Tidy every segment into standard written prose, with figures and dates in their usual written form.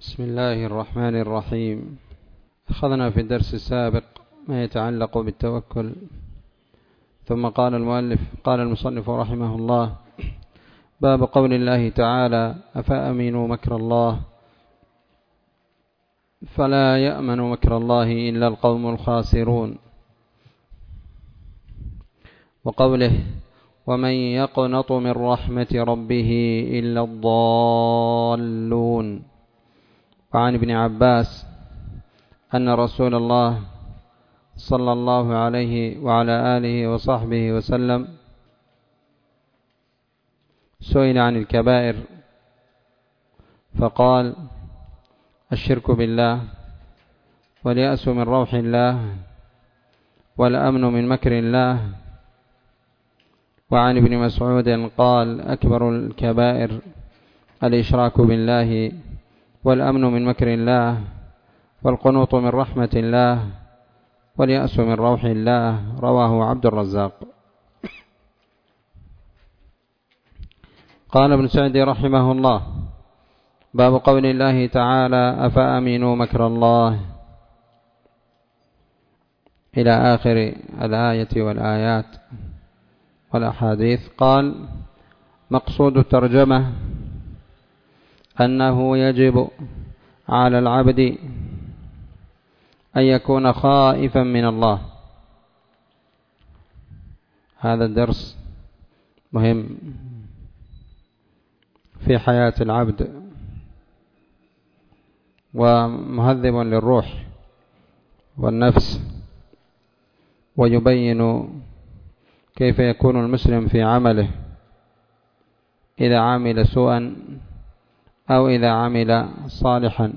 بسم الله الرحمن الرحيم. أخذنا في الدرس السابق ما يتعلق بالتوكل، ثم قال المصنف رحمه الله: باب قول الله تعالى: أفأمنوا مكر الله فلا يأمن مكر الله إلا القوم الخاسرون، وقوله: ومن يقنط من رحمة ربه إلا الضالون. وعن ابن عباس أن رسول الله صلى الله عليه وعلى آله وصحبه وسلم سئل عن الكبائر فقال: الشرك بالله، واليأس من روح الله، والأمن من مكر الله. وعن ابن مسعود قال: أكبر الكبائر الإشراك بالله، والأمن من مكر الله، والقنوط من رحمة الله، واليأس من روح الله. رواه عبد الرزاق. قال ابن سعدي رحمه الله: باب قول الله تعالى: أفأمنوا مكر الله، إلى آخر الآية والآيات والأحاديث. قال: مقصود الترجمة أنه يجب على العبد أن يكون خائفا من الله. هذا الدرس مهم في حياة العبد ومهذب للروح والنفس، ويبين كيف يكون المسلم في عمله إذا عمل سوءا أو إذا عمل صالحا.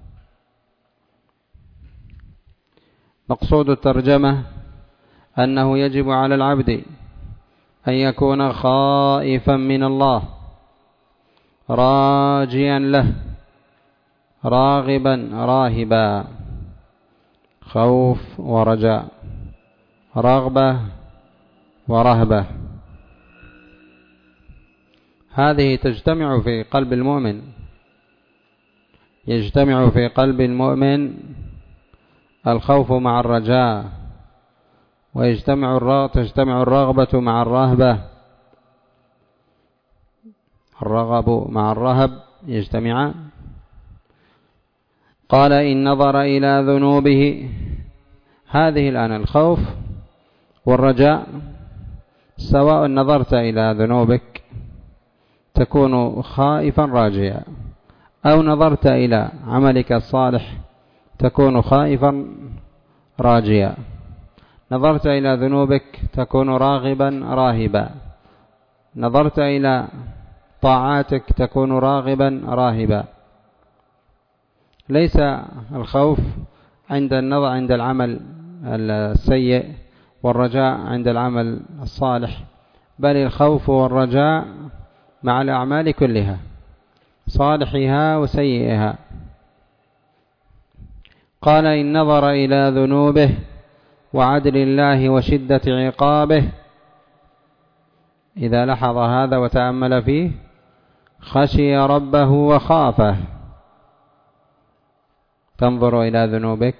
مقصود الترجمة أنه يجب على العبد أن يكون خائفا من الله، راجيا له، راغبا راهبا. خوف ورجاء، رغبة ورهبة، هذه تجتمع في قلب المؤمن. يجتمع في قلب المؤمن الخوف مع الرجاء، تجتمع الرغبة مع الرهبة، الرغب مع الرهب يجتمعان. قال: إن نظر إلى ذنوبه. هذه الآن الخوف والرجاء، سواء نظرت إلى ذنوبك تكون خائفا راجيا، أو نظرت إلى عملك الصالح تكون خائفا راجيا. نظرت إلى ذنوبك تكون راغبا راهبا، نظرت إلى طاعاتك تكون راغبا راهبا. ليس الخوف عند العمل السيء والرجاء عند العمل الصالح، بل الخوف والرجاء مع الأعمال كلها، صالحها وسيئها. قال: إن نظر إلى ذنوبه وعدل الله وشدة عقابه. إذا لحظ هذا وتأمل فيه خشي ربه وخافه. تنظر إلى ذنوبك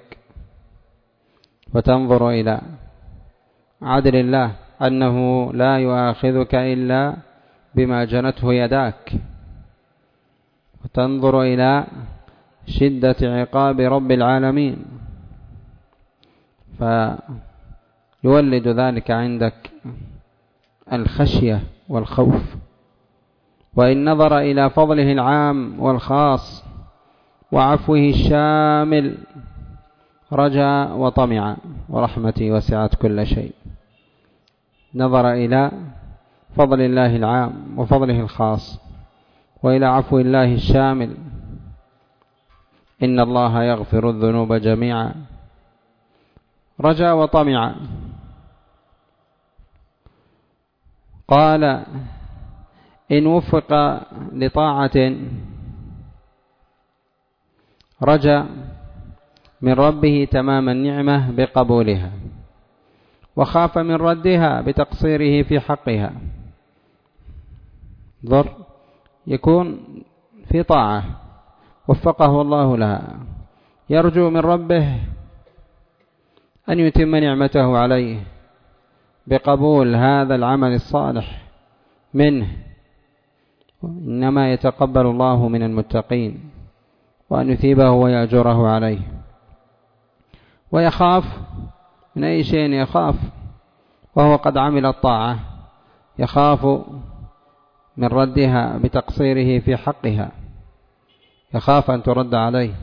وتنظر إلى عدل الله، أنه لا يؤاخذك إلا بما جنته يداك، وتنظر إلى شدة عقاب رب العالمين، فيولد ذلك عندك الخشية والخوف. وإن نظر إلى فضله العام والخاص وعفوه الشامل رجا وطمع، ورحمتي وسعت كل شيء. نظر إلى فضل الله العام وفضله الخاص، وإلى عفو الله الشامل. إن الله يغفر الذنوب جميعا، رجا وطمع. قال: إن وفق لطاعة رجا من ربه تمام النعمة بقبولها، وخاف من ردها بتقصيره في حقها. يكون في طاعة وفقه الله لها، يرجو من ربه أن يتم نعمته عليه بقبول هذا العمل الصالح منه، إنما يتقبل الله من المتقين، وأن يثيبه ويأجره عليه. ويخاف من أي شيء يخاف وهو قد عمل الطاعة، يخاف من ردها بتقصيره في حقها، يخاف أن ترد عليه.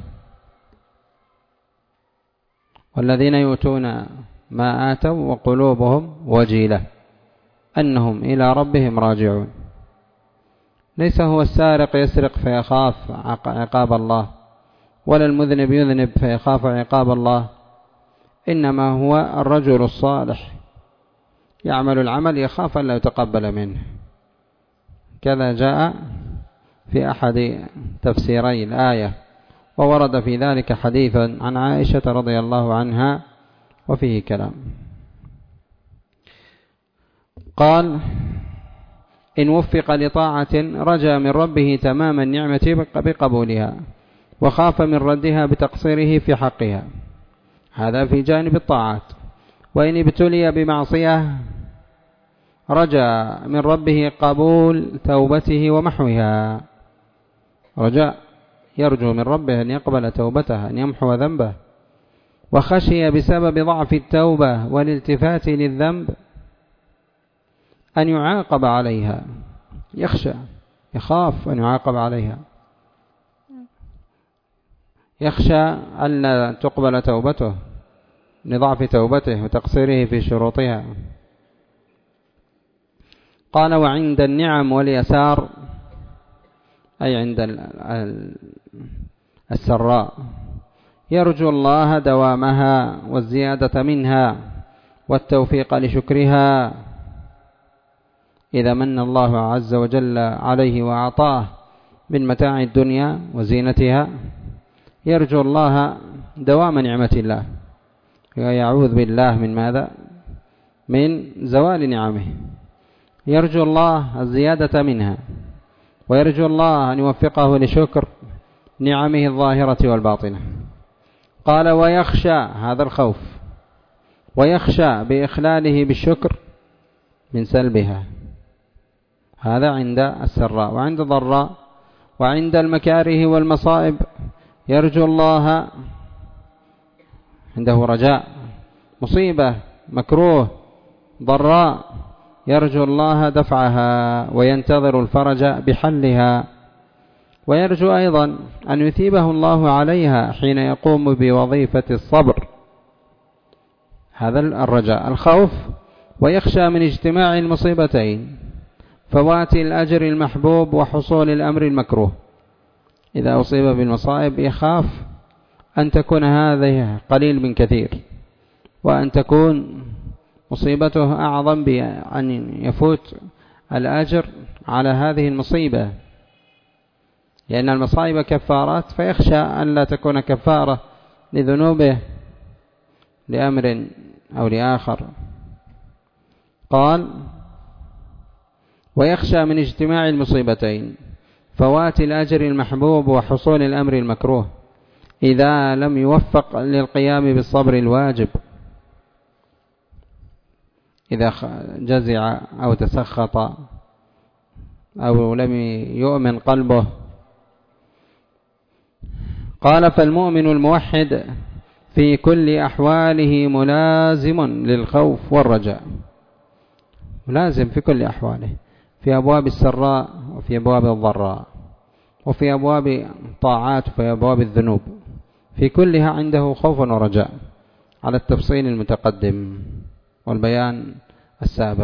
والذين يؤتون ما آتوا وقلوبهم وجيلة أنهم إلى ربهم راجعون. ليس هو السارق يسرق فيخاف عقاب الله، ولا المذنب يذنب فيخاف عقاب الله، إنما هو الرجل الصالح يعمل العمل يخاف أن لا يتقبل منه. كذا جاء في أحد تفسيري الآية، وورد في ذلك حديثا عن عائشة رضي الله عنها وفيه كلام. قال: إن وفق لطاعة رجا من ربه تمام النعمة بقبولها، وخاف من ردها بتقصيره في حقها. هذا في جانب الطاعات. وإن ابتلي بمعصية رجا من ربه قبول توبته ومحوها، رجاء يرجو من ربه أن يقبل توبته، أن يمحو ذنبه. وخشي بسبب ضعف التوبة والالتفات للذنب أن يعاقب عليها، يخشى يخاف أن يعاقب عليها، يخشى أن لا تقبل توبته لضعف توبته وتقصيره في شروطها. قال: وعند النعم واليسار، أي عند السراء، يرجو الله دوامها والزيادة منها والتوفيق لشكرها. إذا من الله عز وجل عليه وأعطاه من متاع الدنيا وزينتها، يرجو الله دوام نعمة الله، ويعوذ بالله من ماذا؟ من زوال نعمه. يرجو الله الزيادة منها، ويرجو الله أن يوفقه لشكر نعمه الظاهرة والباطنة. قال: ويخشى، هذا الخوف، ويخشى بإخلاله بالشكر من سلبها. هذا عند السراء. وعند الضراء وعند المكاره والمصائب يرجو الله، عنده رجاء، مصيبة، مكروه، ضراء، يرجو الله دفعها وينتظر الفرج بحلها. ويرجو أيضا أن يثيبه الله عليها حين يقوم بوظيفة الصبر. هذا الرجاء. الخوف: ويخشى من اجتماع المصيبتين، فوات الأجر المحبوب وحصول الأمر المكروه. إذا أصيب بالمصائب يخاف أن تكون هذه قليل من كثير، وأن تكون مصيبته أعظم بأن يفوت الأجر على هذه المصيبة، لأن المصائب كفارات، فيخشى أن لا تكون كفارة لذنوبه لأمر أو لآخر. قال: ويخشى من اجتماع المصيبتين، فوات الأجر المحبوب وحصول الأمر المكروه، إذا لم يوفق للقيام بالصبر الواجب، إذا جزع أو تسخط أو لم يؤمن قلبه. قال: فالمؤمن الموحد في كل أحواله ملازم للخوف والرجاء، ملازم في كل أحواله، في أبواب السراء وفي أبواب الضراء، وفي أبواب الطاعات وفي أبواب الذنوب، في كلها عنده خوف ورجاء، على التفصيل المتقدم والبيان السابق.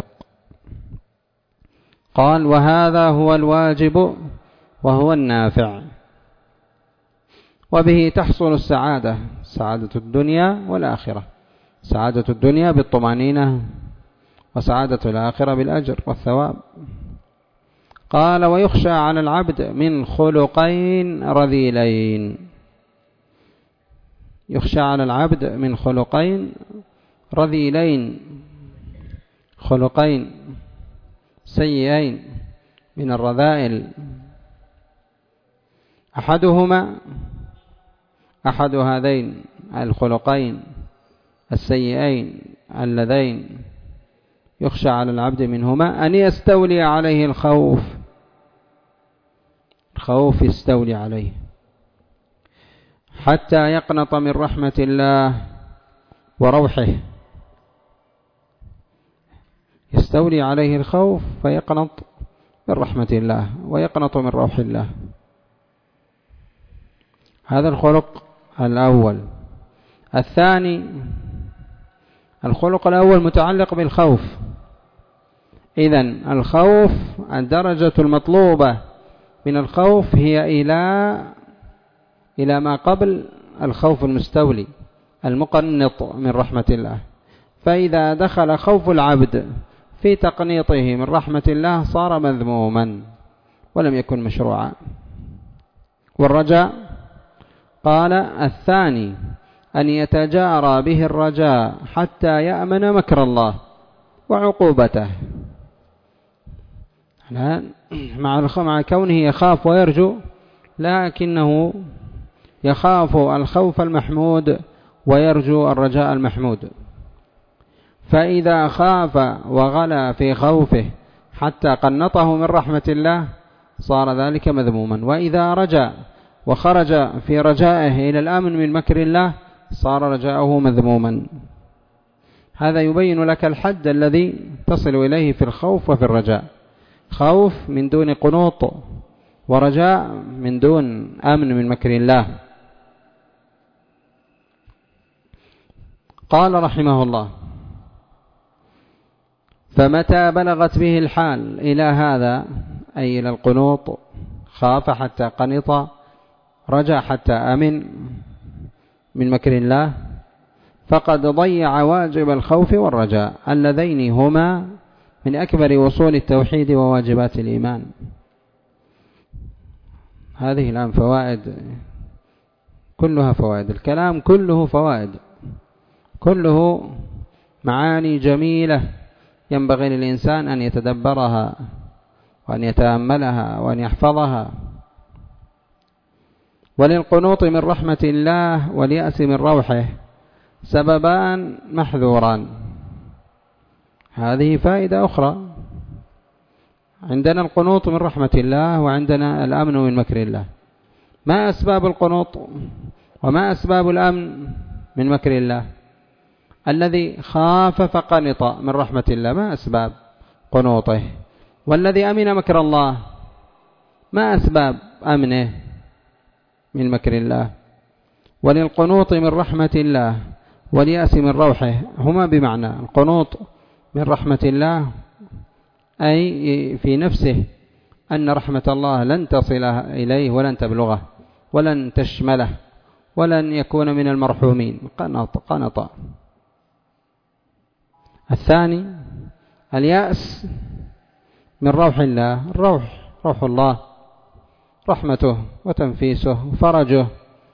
قال: وهذا هو الواجب وهو النافع، وبه تحصل السعادة، سعادة الدنيا والآخرة، سعادة الدنيا بالطمأنينة، وسعادة الآخرة بالأجر والثواب. قال: ويخشى على العبد من خلقين رذيلين، يخشى على العبد من خلقين رذيلين، خلقين سيئين من الرذائل. أحد هذين الخلقين السيئين اللذين يخشى على العبد منهما أن يستولي عليه الخوف يستولي عليه حتى يقنط من رحمة الله وروحه. يستولي عليه الخوف فيقنط من رحمة الله ويقنط من روح الله. هذا الخلق الأول. الثاني، الخلق الأول متعلق بالخوف. إذن الخوف، الدرجة المطلوبة من الخوف هي إلى ما قبل الخوف المستولي المقنط من رحمة الله. فإذا دخل خوف العبد في تقنيطه من رحمة الله صار مذموما ولم يكن مشروعا. والرجاء قال الثاني أن يتجارى به الرجاء حتى يأمن مكر الله وعقوبته. مع كونه يخاف ويرجو، لكنه يخاف الخوف المحمود ويرجو الرجاء المحمود. فإذا خاف وغلا في خوفه حتى قنطه من رحمة الله صار ذلك مذموما. وإذا رجا وخرج في رجائه إلى الأمن من مكر الله صار رجاؤه مذموما. هذا يبين لك الحد الذي تصل إليه في الخوف وفي الرجاء. خوف من دون قنوط، ورجاء من دون أمن من مكر الله. قال رحمه الله: فمتى بلغت به الحال إلى هذا، أي إلى القنوط، خاف حتى قنط، رجع حتى أمن من مكر الله، فقد ضيع واجب الخوف والرجاء اللذين هما من أكبر وصول التوحيد وواجبات الإيمان. هذه الآن فوائد، كلها فوائد. الكلام كله فوائد، كله معاني جميلة ينبغي للإنسان أن يتدبرها وأن يتأملها وأن يحفظها. وللقنوط من رحمة الله واليأس من روحه سببان محذوران. هذه فائدة أخرى. عندنا القنوط من رحمة الله وعندنا الأمن من مكر الله. ما أسباب القنوط وما أسباب الأمن من مكر الله؟ الذي خاف فقنط من رحمة الله ما أسباب قنوطه؟ والذي أمن مكر الله ما أسباب أمنه من مكر الله؟ وللقنوط من رحمة الله واليأس من روحه هما بمعنى: القنوط من رحمة الله أي في نفسه أن رحمة الله لن تصل إليه ولن تبلغه ولن تشمله ولن يكون من المرحومين. قنط. الثاني اليأس من روح الله. روح الله، رحمته وتنفيسه وفرجه.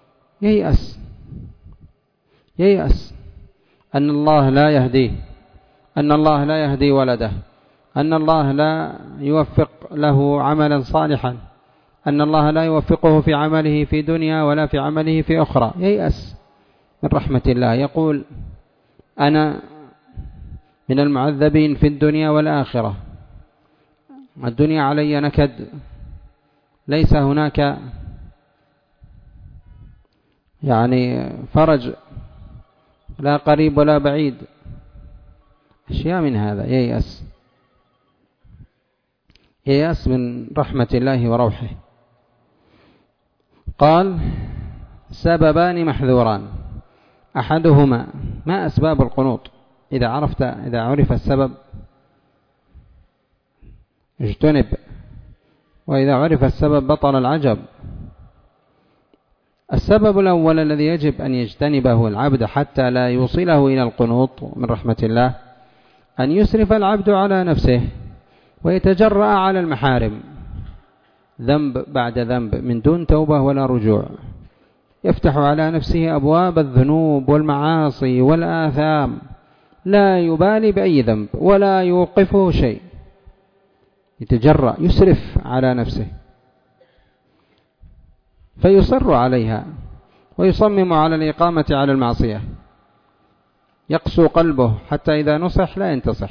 ييأس أن الله لا يهديه، أن الله لا يهدي ولده، أن الله لا يوفق له عملا صالحا، أن الله لا يوفقه في عمله في دنيا ولا في عمله في أخرى. ييأس من رحمة الله، يقول: أنا من المعذبين في الدنيا والآخرة، الدنيا علي نكد، ليس هناك فرج، لا قريب ولا بعيد. أشياء من هذا. ييأس من رحمة الله وروحه. قال: سببان محذوران. أحدهما، ما أسباب القنوط؟ إذا عرف السبب اجتنب، وإذا عرف السبب بطل العجب. السبب الأول الذي يجب أن يجتنبه العبد حتى لا يوصله إلى القنوط من رحمة الله، أن يسرف العبد على نفسه ويتجرأ على المحارم ذنب بعد ذنب من دون توبة ولا رجوع. يفتح على نفسه أبواب الذنوب والمعاصي والآثام، لا يبالي بأي ذنب ولا يوقفه شيء. يتجرأ، يسرف على نفسه. فيصر عليها ويصمم على الإقامة على المعصية، يقسو قلبه حتى إذا نصح لا ينتصح،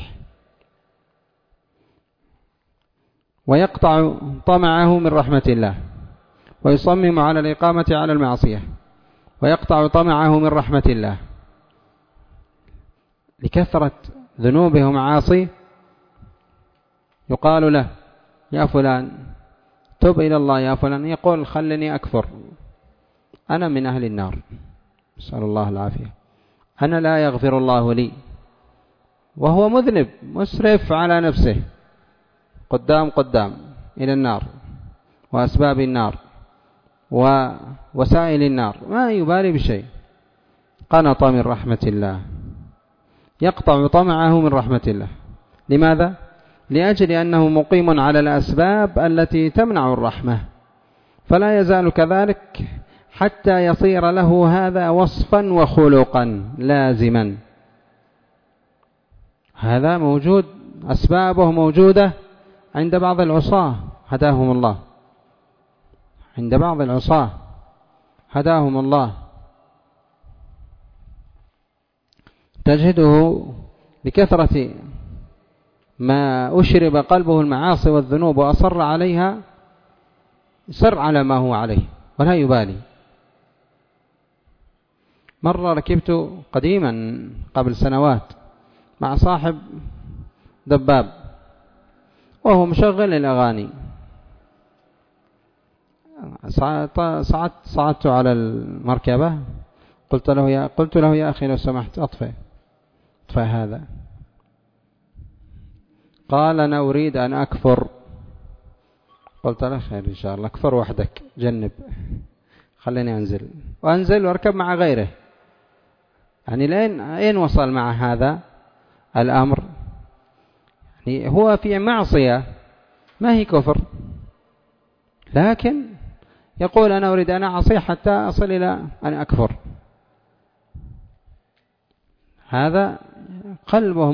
ويقطع طمعه من رحمة الله، ويصمم على الإقامة على المعصية ويقطع طمعه من رحمة الله لكثرة ذنوبه ومعاصيه. يقال له: يا فلان تب إلى الله يا فلان، يقول: خلني أكفر، أنا من أهل النار، نسأل الله العافية، أنا لا يغفر الله لي، وهو مذنب مسرف على نفسه قدام إلى النار وأسباب النار ووسائل النار، ما يبالي بشيء، قنط من رحمة الله، يقطع طمعه من رحمة الله. لماذا؟ لأجل أنه مقيم على الأسباب التي تمنع الرحمة، فلا يزال كذلك حتى يصير له هذا وصفا وخلقا لازما. هذا موجود، أسبابه موجودة عند بعض العصاة هداهم الله، عند بعض العصاة هداهم الله، تجده بكثرة ما أشرب قلبه المعاصي والذنوب وأصر عليها، سر على ما هو عليه ولا يبالي. مرة ركبت قديما قبل سنوات مع صاحب دباب وهو مشغل الأغاني، صعدت على المركبة، قلت له يا أخي لو سمحت أطفئ هذا. قال: أنا أريد أن أكفر. قلت له: خير إن شاء الله، أكفر وحدك، جنب، خليني أنزل وأركب مع غيره. يعني أين وصل مع هذا الأمر؟ يعني هو في معصية ما هي كفر، لكن يقول: أنا أريد أن أعصي حتى أصل إلى أن أكفر. هذا قلبه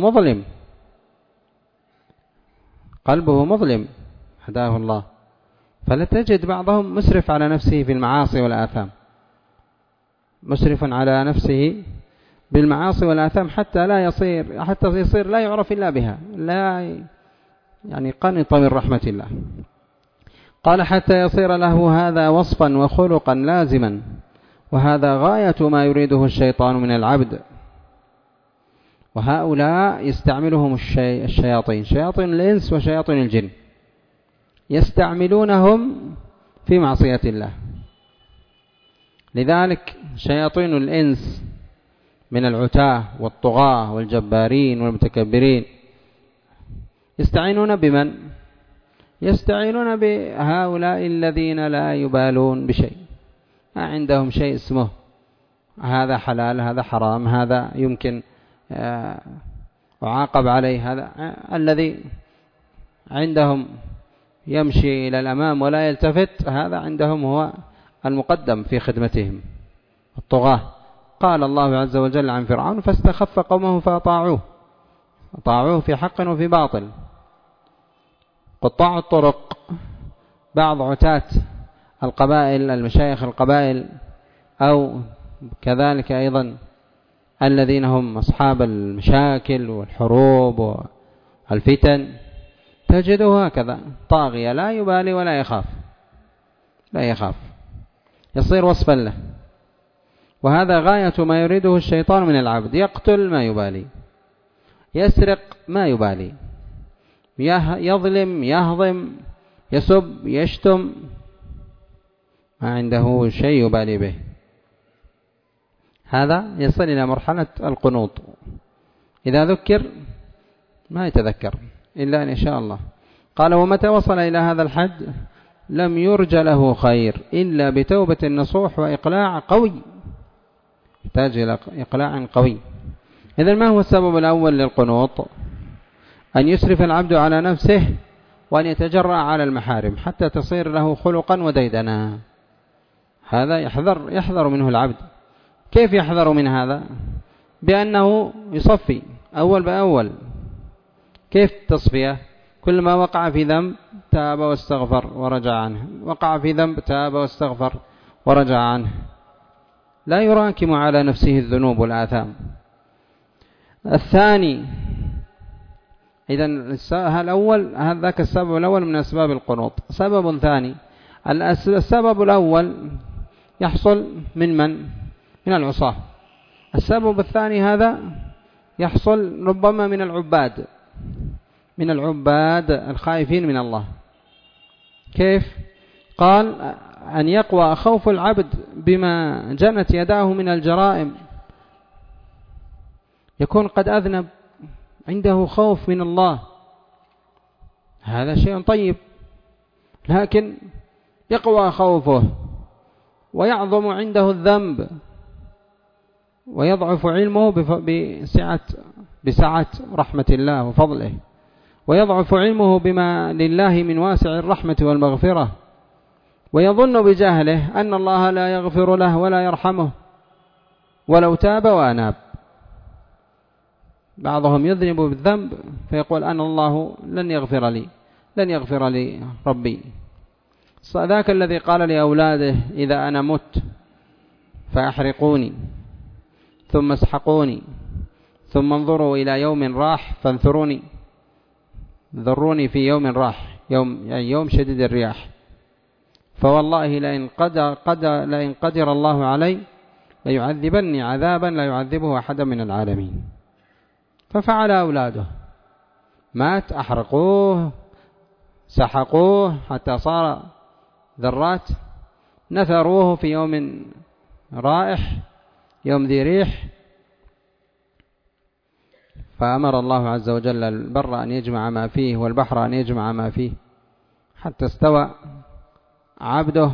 مظلم هداه الله. فلا تجد بعضهم مسرف على نفسه في المعاصي والآثام، مسرف على نفسه بالمعاصي والآثام حتى يصير لا يعرف إلا بها، لا يعني قنط من رحمة الله. قال: حتى يصير له هذا وصفا وخلقا لازما، وهذا غاية ما يريده الشيطان من العبد. وهؤلاء يستعملهم الشياطين، شياطين الإنس وشياطين الجن، يستعملونهم في معصية الله. لذلك شياطين الإنس من العتاة والطغاة والجبارين والمتكبرين يستعينون بمن؟ يستعينون بهؤلاء الذين لا يبالون بشيء، ما عندهم شيء اسمه هذا حلال هذا حرام، هذا يمكن أعاقب عليه، هذا الذي عندهم يمشي إلى الأمام ولا يلتفت، هذا عندهم هو المقدم في خدمتهم، الطغاة. قال الله عز وجل عن فرعون: فاستخف قومه فأطاعوه في حق وفي باطل. قطاع الطرق، بعض عتاة القبائل، المشايخ القبائل، أو كذلك أيضا الذين هم أصحاب المشاكل والحروب والفتن، تجده هكذا طاغية لا يبالي ولا يخاف، يصير وصفا له. وهذا غاية ما يريده الشيطان من العبد، يقتل ما يبالي، يسرق ما يبالي، يظلم يهضم، يسب يشتم، ما عنده شيء يبالي به. هذا يصل إلى مرحلة القنوط، إذا ذكر ما يتذكر إلا أن يشاء الله. قال: ومتى وصل إلى هذا الحد لم يرجى له خير إلا بتوبة نصوح وإقلاع قوي، يحتاج إلى إقلاع قوي. إذن ما هو السبب الأول للقنوط؟ أن يسرف العبد على نفسه وأن يتجرأ على المحارم حتى تصير له خلقا وديدنا. هذا يحذر منه العبد. كيف يحذر من هذا؟ بأنه يصفي أول بأول. كيف التصفية؟ كل ما وقع في ذنب تاب واستغفر ورجع عنه، وقع في ذنب تاب واستغفر ورجع عنه، لا يراكم على نفسه الذنوب والآثام. الثاني، إذن الأول هذاك السبب الأول من أسباب القنوط. سبب ثاني، السبب الأول يحصل من العصاة. السبب الثاني هذا يحصل ربما من العباد الخائفين من الله. كيف؟ قال أن يقوى خوف العبد بما جنت يداه من الجرائم، يكون قد أذنب، عنده خوف من الله، هذا شيء طيب، لكن يقوى خوفه ويعظم عنده الذنب ويضعف علمه بسعة رحمة الله وفضله، ويضعف علمه بما لله من واسع الرحمة والمغفرة، ويظن بجهله أن الله لا يغفر له ولا يرحمه ولو تاب وأناب. بعضهم يذنب بالذنب فيقول أن الله لن يغفر لي ربي. ذاك الذي قال لأولاده إذا أنا مت فأحرقوني ثم اسحقوني ثم انظروا إلى يوم راح فانثروني، ذروني في يوم راح، يوم شديد الرياح، فوالله لئن قدر الله علي ليعذبني عذابا لا يعذبه أحدا من العالمين. ففعل أولاده، مات، أحرقوه، سحقوه حتى صار ذرات، نثروه في يوم رائح، يوم ذي ريح. فأمر الله عز وجل البر أن يجمع ما فيه والبحر أن يجمع ما فيه، حتى استوى عبده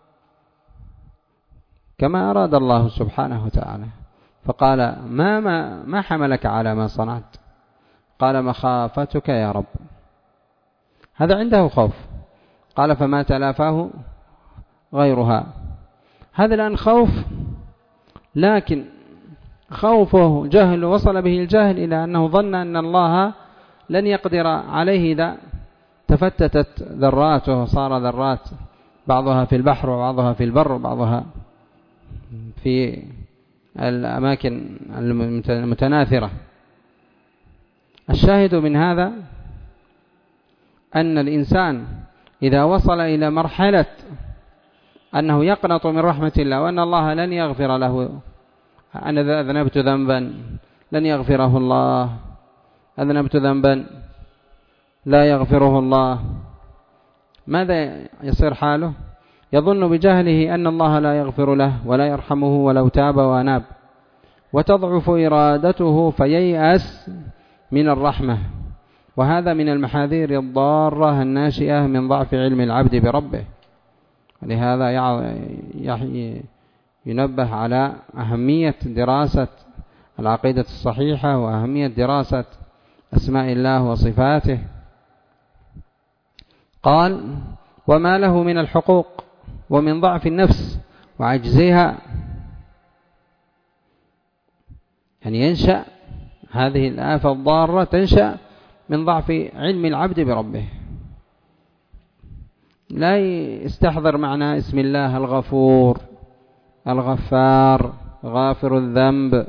كما أراد الله سبحانه وتعالى. فقال ما حملك على ما صنعت؟ قال مخافتك يا رب. هذا عنده خوف. قال فما تلافاه غيرها. هذا الآن خوف، لكن خوفه جهل، وصل به الجهل إلى أنه ظن أن الله لن يقدر عليه إذا تفتتت ذراته وصار ذرات، بعضها في البحر وبعضها في البر وبعضها في الأماكن المتناثرة. الشاهد من هذا أن الإنسان إذا وصل إلى مرحلة أنه يقنط من رحمة الله وأن الله لن يغفر له، أنا أذنبت ذنبا لن يغفره الله، أذنبت ذنبا لا يغفره الله، ماذا يصير حاله؟ يظن بجهله أن الله لا يغفر له ولا يرحمه ولو تاب وأناب، وتضعف إرادته فييأس من الرحمة. وهذا من المحاذير الضارة الناشئة من ضعف علم العبد بربه. لهذا ينبه على أهمية دراسة العقيدة الصحيحة وأهمية دراسة أسماء الله وصفاته. قال وما له من الحقوق ومن ضعف النفس وعجزها، يعني ينشأ هذه الآفة الضارة تنشأ من ضعف علم العبد بربه. لا يستحضر معنى اسم الله الغفور الغفار غافر الذنب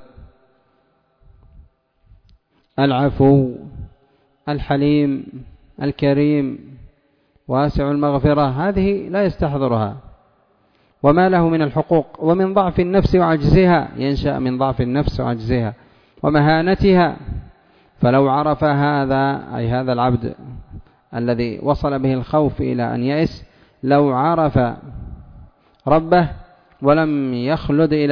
العفو الحليم الكريم واسع المغفرة، هذه لا يستحضرها. وما له من الحقوق ومن ضعف النفس وعجزها، ينشأ من ضعف النفس وعجزها ومهانتها. فلو عرف هذا، أي هذا العبد الذي وصل به الخوف إلى أن يئس، لو عرف ربه ولم يخلد إلى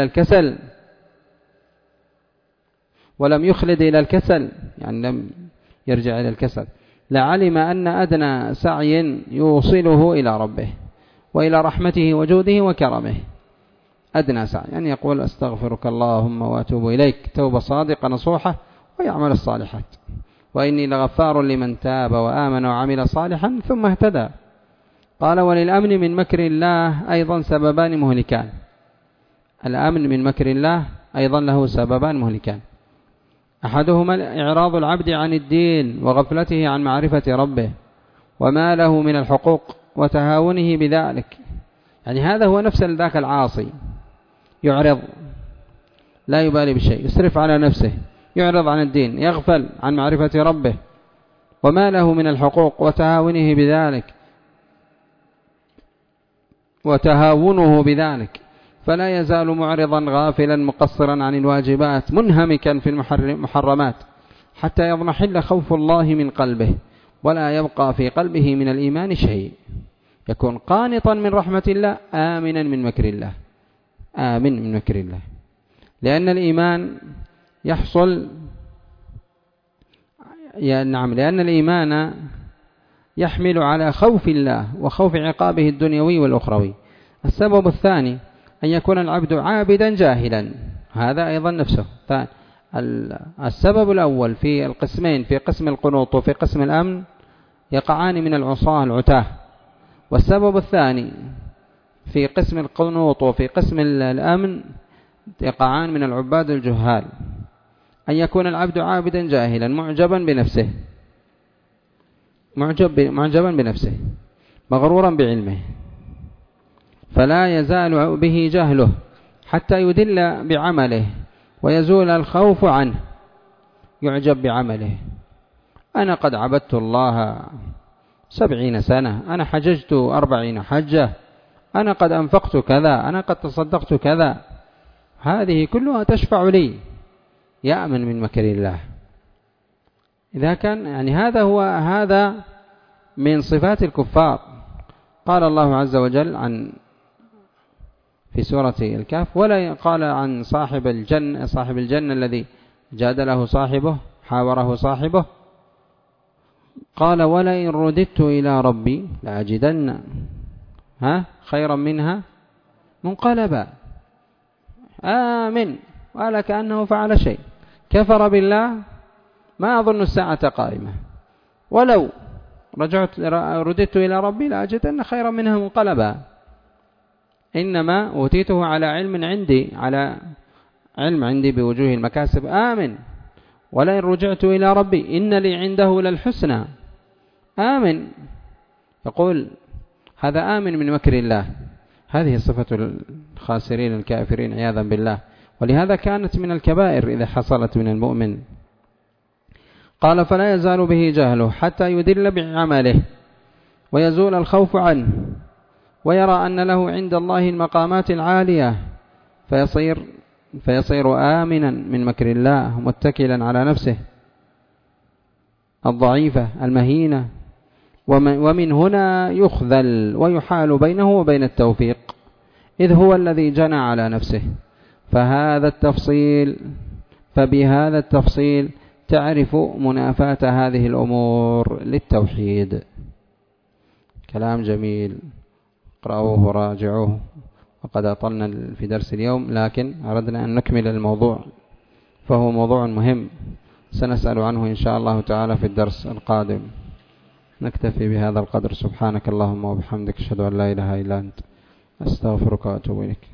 الكسل يعني لم يرجع إلى الكسل، لعلم أن أدنى سعي يوصله إلى ربه وإلى رحمته وجوده وكرمه. أدنى سعي يعني يقول أستغفرك اللهم وأتوب إليك توبة صادقة نصوحة ويعمل الصالحات، وإني لغفار لمن تاب وآمن وعمل صالحا ثم اهتدى. قال وللأمن من مكر الله أيضا سببان مهلكان. الأمن من مكر الله أيضا له سببان مهلكان. أحدهما إعراض العبد عن الدين وغفلته عن معرفة ربه وما له من الحقوق وتهاونه بذلك، يعني هذا هو نفس ذاك العاصي، يعرض، لا يبالي بشيء، يسرف على نفسه، يعرض عن الدين، يغفل عن معرفة ربه وما له من الحقوق وتهاونه بذلك، فلا يزال معرضا غافلا مقصرا عن الواجبات منهمكا في المحرمات حتى يضمحل خوف الله من قلبه، ولا يبقى في قلبه من الإيمان شيء، يكون قانطا من رحمة الله آمنا من مكر الله، آمن من مكر الله. لأن الإيمان يحصل لأن الإيمان يحمل على خوف الله وخوف عقابه الدنيوي والأخروي. السبب الثاني أن يكون العبد عابدا جاهلا، هذا أيضا نفسه. السبب الأول في القسمين، في قسم القنوط وفي قسم الأمن، يقعان من العصاة العتاه. والسبب الثاني في قسم القنوط وفي قسم الأمن يقعان من العباد الجهال، أن يكون العبد عابدا جاهلا معجبا بنفسه مغرورا بعلمه، فلا يزال به جهله حتى يدل بعمله ويزول الخوف عنه، يعجب بعمله. أنا قد عبدت الله 70 سنة، أنا حججت 40 حجة، أنا قد أنفقت كذا، أنا قد تصدقت كذا، هذه كلها تشفع لي، يأمن من مكر الله. إذا كان يعني هذا من صفات الكفار. قال الله عز وجل في سورة الكهف، ولا قال عن صاحب الجنة الذي جادله صاحبه، حاوره صاحبه، قال ولئن رددت إلى ربي لأجدن خيرا منها منقلبا. آمن، ولا كأنه فعل شيء، كفر بالله، ما أظن الساعة قائمة، ولو رددت إلى ربي لأجدن خيرا منها منقلبا. إنما أوتيته على علم عندي بوجوه المكاسب. آمن، ولئن رجعت إلى ربي إن لي عنده للحسنى. آمن، يقول هذا آمن من مكر الله. هذه صفة الخاسرين الكافرين عياذا بالله، ولهذا كانت من الكبائر إذا حصلت من المؤمن. قال فلا يزال به جهله حتى يدل بعمله ويزول الخوف عنه، ويرى أن له عند الله المقامات العالية، فيصير آمنا من مكر الله متكلا على نفسه الضعيفة المهينة. ومن هنا يخذل ويحال بينه وبين التوفيق، إذ هو الذي جنى على نفسه. فبهذا التفصيل تعرف منافاة هذه الأمور للتوحيد. كلام جميل، اقرأوه وراجعوه. وقد أطلنا في درس اليوم، لكن أردنا أن نكمل الموضوع، فهو موضوع مهم سنسأل عنه إن شاء الله تعالى في الدرس القادم. نكتفي بهذا القدر. سبحانك اللهم وبحمدك، أشهد أن لا إله إلا أنت، أستغفرك وأتوب إليك.